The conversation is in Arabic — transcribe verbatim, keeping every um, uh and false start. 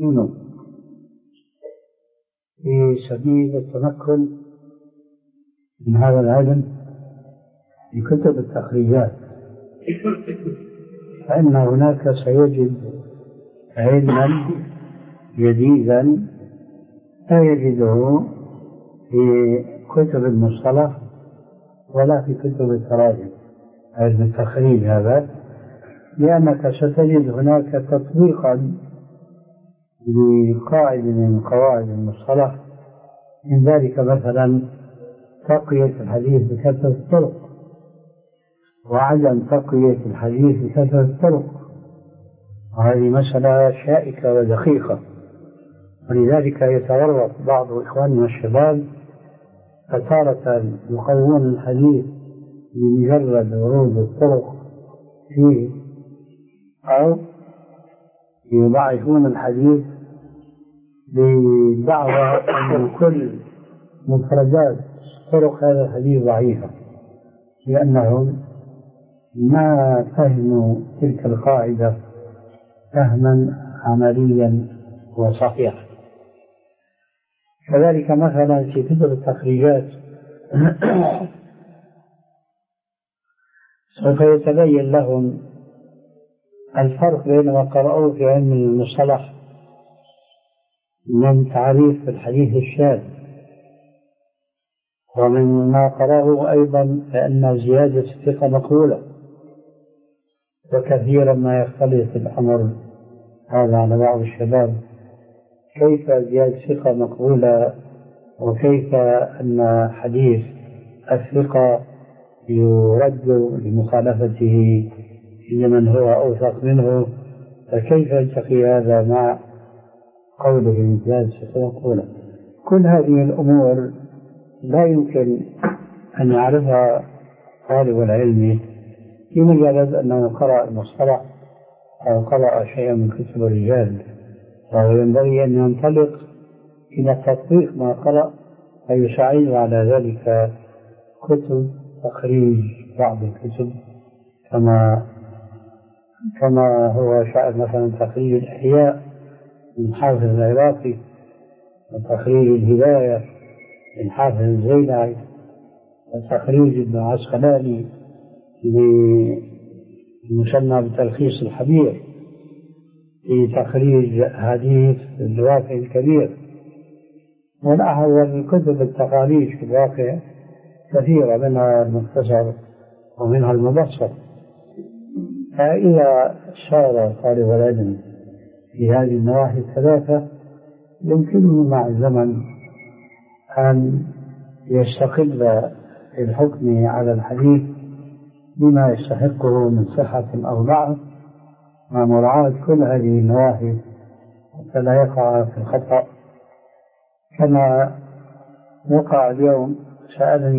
في سبيل التمكن من هذا العلم في كتب التخريجات، فإن هناك سيجد علما جديدا لا يجده في كتب المصطلح ولا في كتب التراجم، علم التخريج هذا، لأنك ستجد هناك تطبيقا لقاعدة من قواعد المصطلح، من ذلك مثلا تقوية الحديث بكثرة الطرق وعدم تقوية الحديث بكثرة الطرق، وهذه مسألة شائكة ودقيقة، ولذلك يتورط بعض إخواننا الشباب فتارة يقوون الحديث بمجرد ورود الطرق فيه، أو يضعفون الحديث بدعوى أن كل مفردات طرق هذا الحديث ضعيفة، لأنهم ما فهموا تلك القاعدة فهما عمليا وصحيحا. كذلك مثلا في كتب التخريجات سوف يتبين لهم الفرق بين ما قرأوه في علم المصطلح من تعريف الحديث الشاذ، ومن ما قرأوه أيضا فإن زيادة الثقة مقبولة، وكثيرا ما يختلف الأمر هذا على بعض الشباب، كيف زيادة الثقة مقبولة وكيف أن حديث الثقة يرد لمخالفته لمن هو أوثق منه، فكيف يلتقي هذا مع قوله زيادة الثقة مقبولة؟ كل هذه الأمور لا يمكن أن يعرفها طالب العلم بمجرد أنه قرأ المصطلح أو قرأ شيئا من كتب الرجال، فهو ينبغي أن ينطلق إلى تطبيق ما قرأ فيساعده على ذلك كتب تخريج بعض الكتب، كما كما هو شأن مثلا تخريج الإحياء من حافظ العراقي، وتخريج الهداية من حافظ الزيلعي، وتخريج ابن عسقلاني لمسمى بتلخيص الحبير، في تخريج حديث الوافع الكبير، والأحد كتب التخاريج في الواقع كثيرة، منها المختصر ومنها المبسط. فإذا سار طالب العلم في هذه النواحي الثلاثة يمكنه مع الزمن أن يستقل في الحكم على الحديث بما يستحقه من صحة أو ضعف، مع مراعاة كل هذه النواحي حتى لا يقع في الخطأ. كما وقع اليوم سألني